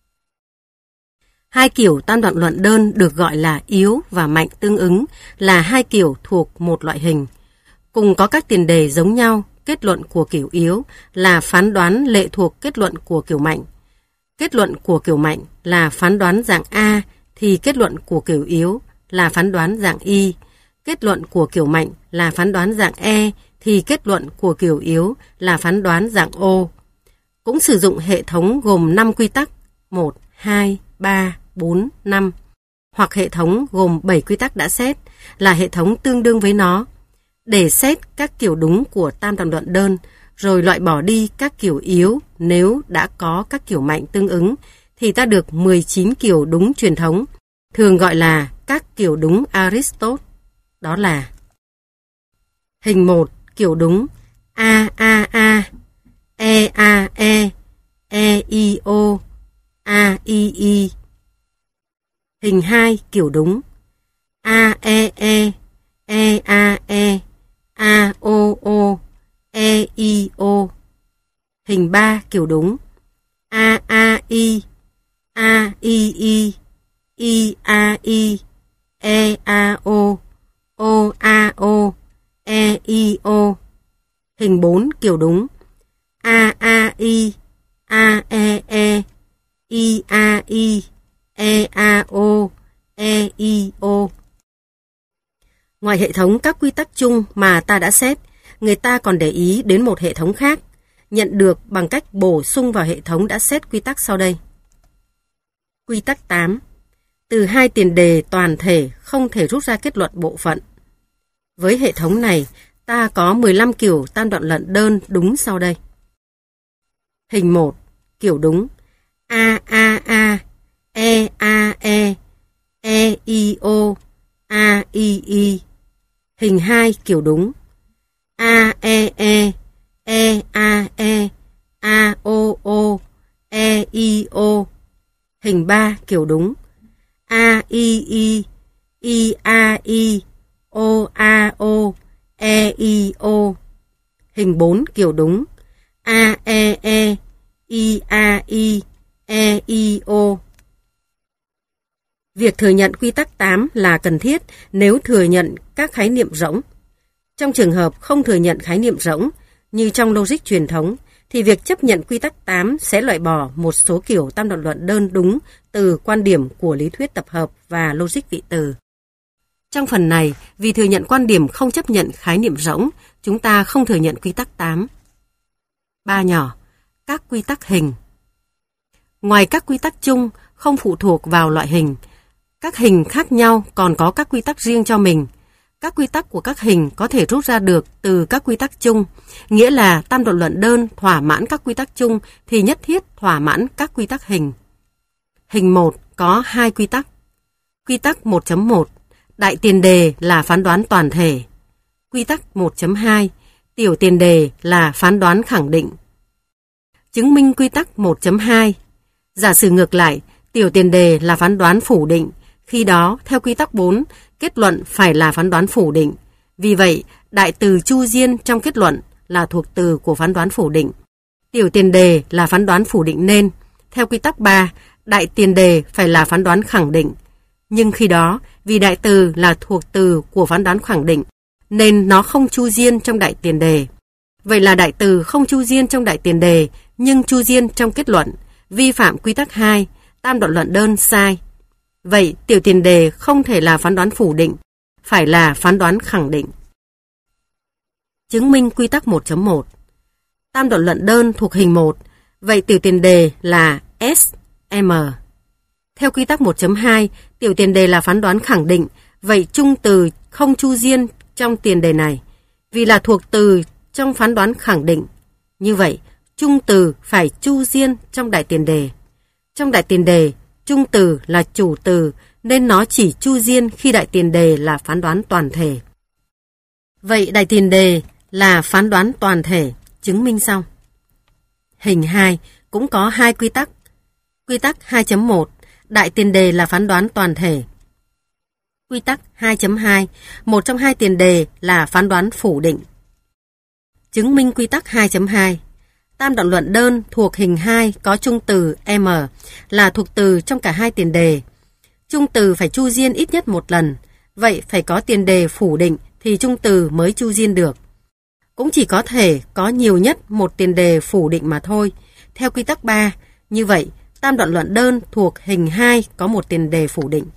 Hai kiểu tam đoạn luận đơn được gọi là yếu và mạnh tương ứng là hai kiểu thuộc một loại hình. Cùng có các tiền đề giống nhau, kết luận của kiểu yếu là phán đoán lệ thuộc kết luận của kiểu mạnh. Kết luận của kiểu mạnh là phán đoán dạng A thì kết luận của kiểu yếu là phán đoán dạng Y. Kết luận của kiểu mạnh là phán đoán dạng E thì kết luận của kiểu yếu là phán đoán dạng O. Cũng sử dụng hệ thống gồm 5 quy tắc 1, 2, 3, 4, 5 hoặc hệ thống gồm 7 quy tắc đã xét là hệ thống tương đương với nó để xét các kiểu đúng của tam đoạn luận đơn rồi loại bỏ đi các kiểu yếu. Nếu đã có các kiểu mạnh tương ứng thì ta được 19 kiểu đúng truyền thống, thường gọi là các kiểu đúng Aristotle. Đó là hình 1. Kiểu đúng A A A, E A E, E I O, A I I. Hình 2. Kiểu đúng A E E, E A E, A O O, E I O. Hình 3. Kiểu đúng A A I, A I I, I A I, E A O, O A O, E I O. Hình 4. Kiểu đúng A A I, A E E, I A I, E A O, I, O. Ngoài hệ thống các quy tắc chung mà ta đã xét, người ta còn để ý đến một hệ thống khác, nhận được bằng cách bổ sung vào hệ thống đã xét quy tắc sau đây. Quy tắc 8. Từ hai tiền đề toàn thể không thể rút ra kết luận bộ phận. Với hệ thống này, ta có 15 kiểu tam đoạn luận đơn đúng sau đây. Hình 1. Kiểu đúng. A, E, I, O, A, I. Hình 2. Kiểu đúng. A, E, A, O, E, I, O. Hình 3. Kiểu đúng. A, I, A, O, A, O, E, I, O. Hình 4. Kiểu đúng. A, E, A, E, I, O. Việc thừa nhận quy tắc 8 là cần thiết nếu thừa nhận các khái niệm rỗng. Trong trường hợp không thừa nhận khái niệm rỗng, như trong logic truyền thống, thì việc chấp nhận quy tắc 8 sẽ loại bỏ một số kiểu tam đoạn luận đơn đúng từ quan điểm của lý thuyết tập hợp và logic vị từ. Trong phần này, vì thừa nhận quan điểm không chấp nhận khái niệm rỗng, chúng ta không thừa nhận quy tắc 8. 3 nhỏ. Các quy tắc hình. Ngoài các quy tắc chung không phụ thuộc vào loại hình, các hình khác nhau còn có các quy tắc riêng cho mình. Các quy tắc của các hình có thể rút ra được từ các quy tắc chung, nghĩa là tam đoạn luận đơn thỏa mãn các quy tắc chung thì nhất thiết thỏa mãn các quy tắc hình. Hình 1 có 2 quy tắc. Quy tắc 1.1, đại tiền đề là phán đoán toàn thể. Quy tắc 1.2, tiểu tiền đề là phán đoán khẳng định. Chứng minh quy tắc 1.2. Giả sử ngược lại, tiểu tiền đề là phán đoán phủ định, khi đó, theo quy tắc 4, kết luận phải là phán đoán phủ định. Vì vậy, đại từ chu diên trong kết luận là thuộc từ của phán đoán phủ định. Tiểu tiền đề là phán đoán phủ định nên, theo quy tắc 3, đại tiền đề phải là phán đoán khẳng định. Nhưng khi đó, vì đại từ là thuộc từ của phán đoán khẳng định, nên nó không chu diên trong đại tiền đề. Vậy là đại từ không chu diên trong đại tiền đề, nhưng chu diên trong kết luận, vi phạm quy tắc 2, tam đoạn luận đơn sai. Vậy tiểu tiền đề không thể là phán đoán phủ định, phải là phán đoán khẳng định. Chứng minh quy tắc 1.1. Tam đoạn luận đơn thuộc hình 1, vậy tiểu tiền đề là S, M. Theo quy tắc 1.2, tiểu tiền đề là phán đoán khẳng định, vậy chung từ không chu diên trong tiền đề này, vì là thuộc từ trong phán đoán khẳng định. Như vậy, chung từ phải chu diên trong đại tiền đề. Trong đại tiền đề, chung từ là chủ từ nên nó chỉ chu diên khi đại tiền đề là phán đoán toàn thể. Vậy đại tiền đề là phán đoán toàn thể, chứng minh xong. Hình 2 cũng có 2 quy tắc. Quy tắc 2.1, đại tiền đề là phán đoán toàn thể. Quy tắc 2.2, một trong hai tiền đề là phán đoán phủ định. Chứng minh quy tắc 2.2. Tam đoạn luận đơn thuộc hình 2 có chung từ M là thuộc từ trong cả hai tiền đề. Chung từ phải chu diên ít nhất một lần, vậy phải có tiền đề phủ định thì chung từ mới chu diên được. Cũng chỉ có thể có nhiều nhất một tiền đề phủ định mà thôi, theo quy tắc 3. Như vậy, tam đoạn luận đơn thuộc hình 2 có một tiền đề phủ định.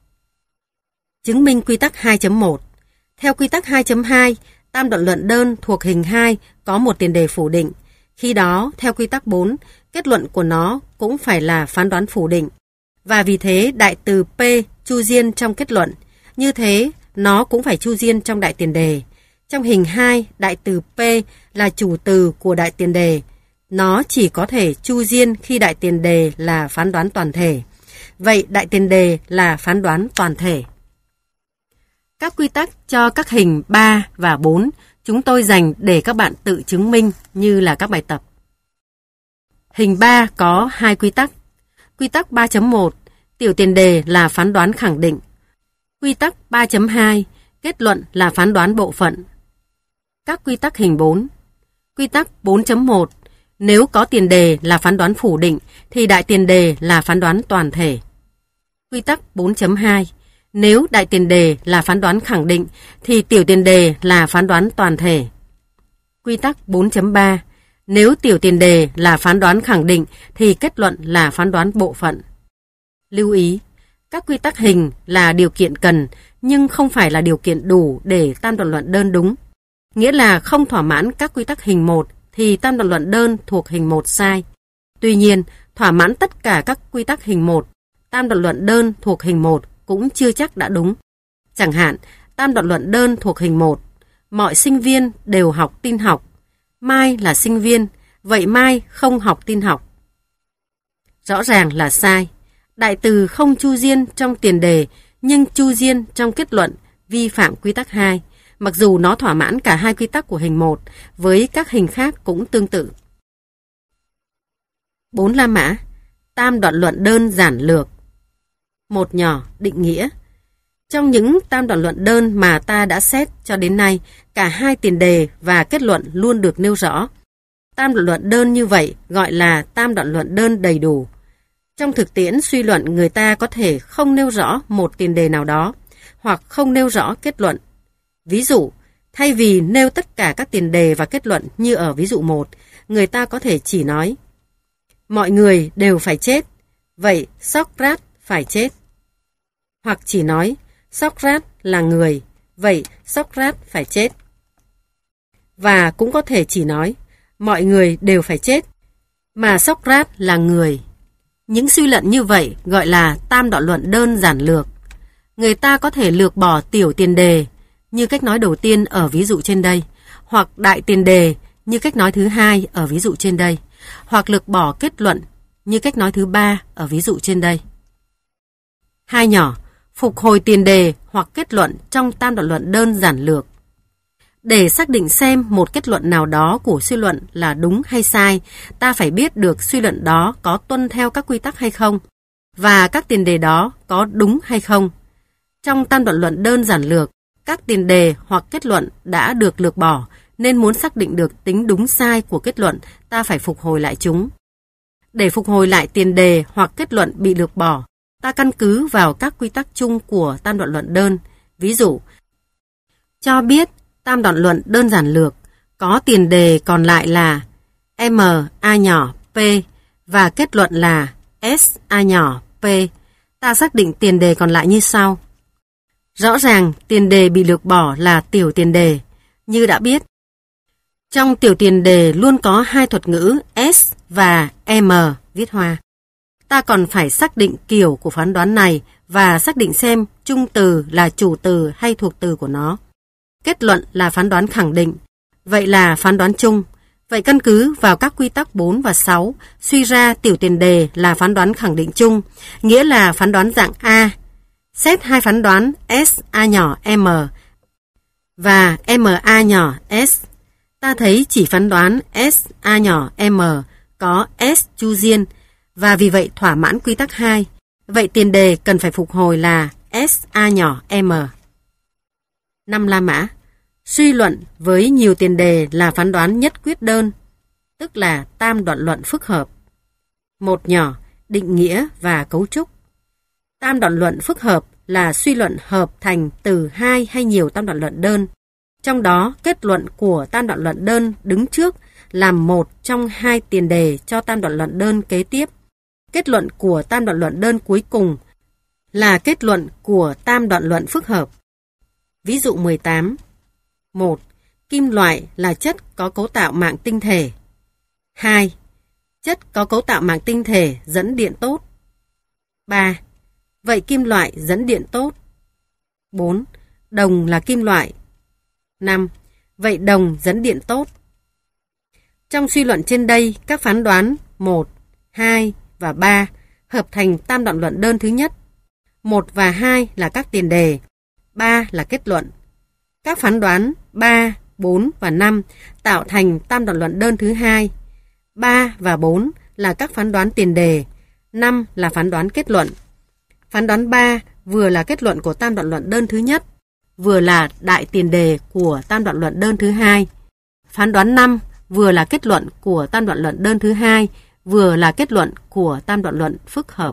Chứng minh quy tắc 2.1. Theo quy tắc 2.2, tam đoạn luận đơn thuộc hình 2 có một tiền đề phủ định. Khi đó, theo quy tắc 4, kết luận của nó cũng phải là phán đoán phủ định. Và vì thế, đại từ P chu diên trong kết luận. Như thế, nó cũng phải chu diên trong đại tiền đề. Trong hình 2, đại từ P là chủ từ của đại tiền đề. Nó chỉ có thể chu diên khi đại tiền đề là phán đoán toàn thể. Vậy đại tiền đề là phán đoán toàn thể. Các quy tắc cho các hình 3 và 4 chúng tôi dành để các bạn tự chứng minh như là các bài tập. Hình 3 có 2 quy tắc. Quy tắc 3.1, tiểu tiền đề là phán đoán khẳng định. Quy tắc 3.2, kết luận là phán đoán bộ phận. Các quy tắc hình 4. Quy tắc 4.1, nếu có tiền đề là phán đoán phủ định thì đại tiền đề là phán đoán toàn thể. Quy tắc 4.2, nếu đại tiền đề là phán đoán khẳng định thì tiểu tiền đề là phán đoán toàn thể. Quy tắc 4.3, nếu tiểu tiền đề là phán đoán khẳng định thì kết luận là phán đoán bộ phận. Lưu ý, Các quy tắc hình là điều kiện cần nhưng không phải là điều kiện đủ để tam đoạn luận đơn đúng. Nghĩa là không thỏa mãn các quy tắc hình 1 thì tam đoạn luận đơn thuộc hình 1 sai. Tuy nhiên, thỏa mãn tất cả các quy tắc hình 1, tam đoạn luận đơn thuộc hình 1 cũng chưa chắc đã đúng. Chẳng hạn, tam đoạn luận đơn thuộc hình 1, mọi sinh viên đều học tin học. Mai là sinh viên, vậy Mai không học tin học. Rõ ràng là sai. Đại từ không chu diên trong tiền đề nhưng chu diên trong kết luận vi phạm quy tắc 2, mặc dù nó thỏa mãn cả hai quy tắc của hình 1 với các hình khác cũng tương tự. 4 La Mã, tam đoạn luận đơn giản lược. Một nhỏ, định nghĩa. Trong những tam đoạn luận đơn mà ta đã xét cho đến nay, cả hai tiền đề và kết luận luôn được nêu rõ. Tam đoạn luận đơn như vậy gọi là tam đoạn luận đơn đầy đủ. Trong thực tiễn suy luận, người ta có thể không nêu rõ một tiền đề nào đó, hoặc không nêu rõ kết luận. Ví dụ, thay vì nêu tất cả các tiền đề và kết luận như ở ví dụ 1, người ta có thể chỉ nói mọi người đều phải chết, vậy Socrates phải chết. Hoặc chỉ nói Socrates là người, vậy Socrates phải chết. Và cũng có thể chỉ nói mọi người đều phải chết, mà Socrates là người. Những suy luận như vậy gọi là tam đoạn luận đơn giản lược. Người ta có thể lược bỏ tiểu tiền đề như cách nói đầu tiên ở ví dụ trên đây, hoặc đại tiền đề như cách nói thứ hai ở ví dụ trên đây, hoặc lược bỏ kết luận như cách nói thứ ba ở ví dụ trên đây. Hai nhỏ, phục hồi tiền đề hoặc kết luận trong tam đoạn luận đơn giản lược. Để xác định xem một kết luận nào đó của suy luận là đúng hay sai, ta phải biết được suy luận đó có tuân theo các quy tắc hay không, và các tiền đề đó có đúng hay không. Trong tam đoạn luận đơn giản lược, các tiền đề hoặc kết luận đã được lược bỏ, nên muốn xác định được tính đúng sai của kết luận, ta phải phục hồi lại chúng. Để phục hồi lại tiền đề hoặc kết luận bị lược bỏ, ta căn cứ vào các quy tắc chung của tam đoạn luận đơn. Ví dụ, cho biết tam đoạn luận đơn giản lược có tiền đề còn lại là M A nhỏ P và kết luận là S A nhỏ P. Ta xác định tiền đề còn lại như sau. Rõ ràng tiền đề bị lược bỏ là tiểu tiền đề. Như đã biết, trong tiểu tiền đề luôn có hai thuật ngữ S và M viết hoa. Ta còn phải xác định kiểu của phán đoán này và xác định xem chung từ là chủ từ hay thuộc từ của nó. Kết luận là phán đoán khẳng định, vậy là phán đoán chung. Vậy căn cứ vào các quy tắc 4 và 6, suy ra tiểu tiền đề là phán đoán khẳng định chung, nghĩa là phán đoán dạng A. Xét hai phán đoán S A nhỏ M và M A nhỏ S. Ta thấy chỉ phán đoán S A nhỏ M có S chu diên, và vì vậy thỏa mãn quy tắc 2. Vậy tiền đề cần phải phục hồi là S A nhỏ M. 5 La Mã. Suy luận với nhiều tiền đề là phán đoán nhất quyết đơn, tức là tam đoạn luận phức hợp. Một nhỏ, định nghĩa và cấu trúc. Tam đoạn luận phức hợp là suy luận hợp thành từ hai hay nhiều tam đoạn luận đơn. Trong đó, kết luận của tam đoạn luận đơn đứng trước làm một trong hai tiền đề cho tam đoạn luận đơn kế tiếp. Kết luận của tam đoạn luận đơn cuối cùng là kết luận của tam đoạn luận phức hợp. Ví dụ 18. 1. Kim loại là chất có cấu tạo mạng tinh thể. 2. Chất có cấu tạo mạng tinh thể dẫn điện tốt. 3. Vậy kim loại dẫn điện tốt. 4. Đồng là kim loại. 5. Vậy đồng dẫn điện tốt. Trong suy luận trên đây, các phán đoán 1, 2 và 3 hợp thành tam đoạn luận đơn thứ nhất. 1 và 2 là các tiền đề, 3 là kết luận. Các phán đoán 3, 4 và 5 tạo thành tam đoạn luận đơn thứ hai. 3 và 4 là các phán đoán tiền đề, 5 là phán đoán kết luận. Phán đoán 3 vừa là kết luận của tam đoạn luận đơn thứ nhất, vừa là đại tiền đề của tam đoạn luận đơn thứ hai. Phán đoán 5 vừa là kết luận của tam đoạn luận đơn thứ hai, vừa là kết luận của tam đoạn luận phức hợp.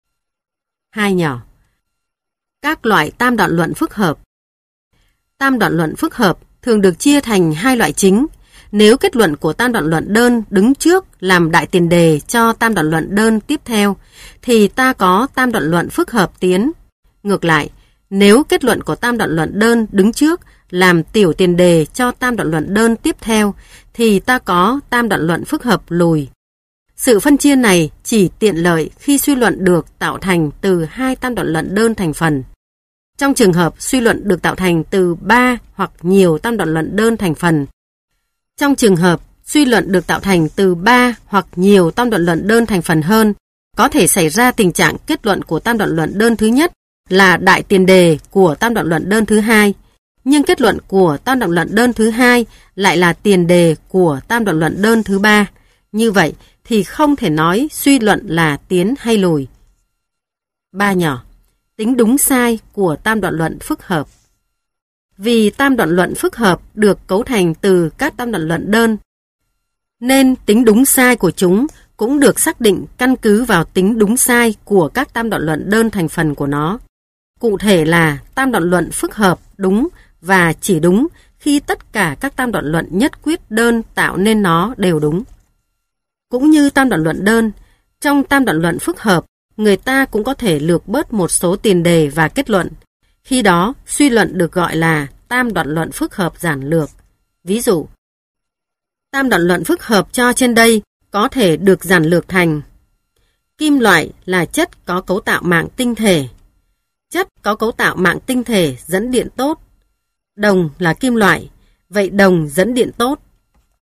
2 nhỏ. Các loại tam đoạn luận phức hợp. Tam đoạn luận phức hợp thường được chia thành hai loại chính. Nếu kết luận của tam đoạn luận đơn đứng trước làm đại tiền đề cho tam đoạn luận đơn tiếp theo, thì ta có tam đoạn luận phức hợp tiến. Ngược lại, nếu kết luận của tam đoạn luận đơn đứng trước làm tiểu tiền đề cho tam đoạn luận đơn tiếp theo, thì ta có tam đoạn luận phức hợp lùi. Sự phân chia này chỉ tiện lợi khi suy luận được tạo thành từ 2 tam đoạn luận đơn thành phần. Trong trường hợp suy luận được tạo thành từ 3 hoặc nhiều tam đoạn luận đơn thành phần. Trong trường hợp suy luận được tạo thành từ 3 hoặc nhiều tam đoạn luận đơn thành phần hơn, có thể xảy ra tình trạng kết luận của tam đoạn luận đơn thứ nhất là đại tiền đề của tam đoạn luận đơn thứ hai, nhưng kết luận của tam đoạn luận đơn thứ hai lại là tiền đề của tam đoạn luận đơn thứ ba. Như vậy thì không thể nói suy luận là tiến hay lùi. 3 nhỏ. Tính đúng sai của tam đoạn luận phức hợp. Vì tam đoạn luận phức hợp được cấu thành từ các tam đoạn luận đơn, nên tính đúng sai của chúng cũng được xác định căn cứ vào tính đúng sai của các tam đoạn luận đơn thành phần của nó. Cụ thể là tam đoạn luận phức hợp đúng và chỉ đúng khi tất cả các tam đoạn luận nhất quyết đơn tạo nên nó đều đúng. Cũng như tam đoạn luận đơn, trong tam đoạn luận phức hợp, người ta cũng có thể lược bớt một số tiền đề và kết luận. Khi đó, suy luận được gọi là tam đoạn luận phức hợp giản lược. Ví dụ, tam đoạn luận phức hợp cho trên đây có thể được giản lược thành: kim loại là chất có cấu tạo mạng tinh thể. Chất có cấu tạo mạng tinh thể dẫn điện tốt. Đồng là kim loại, vậy đồng dẫn điện tốt.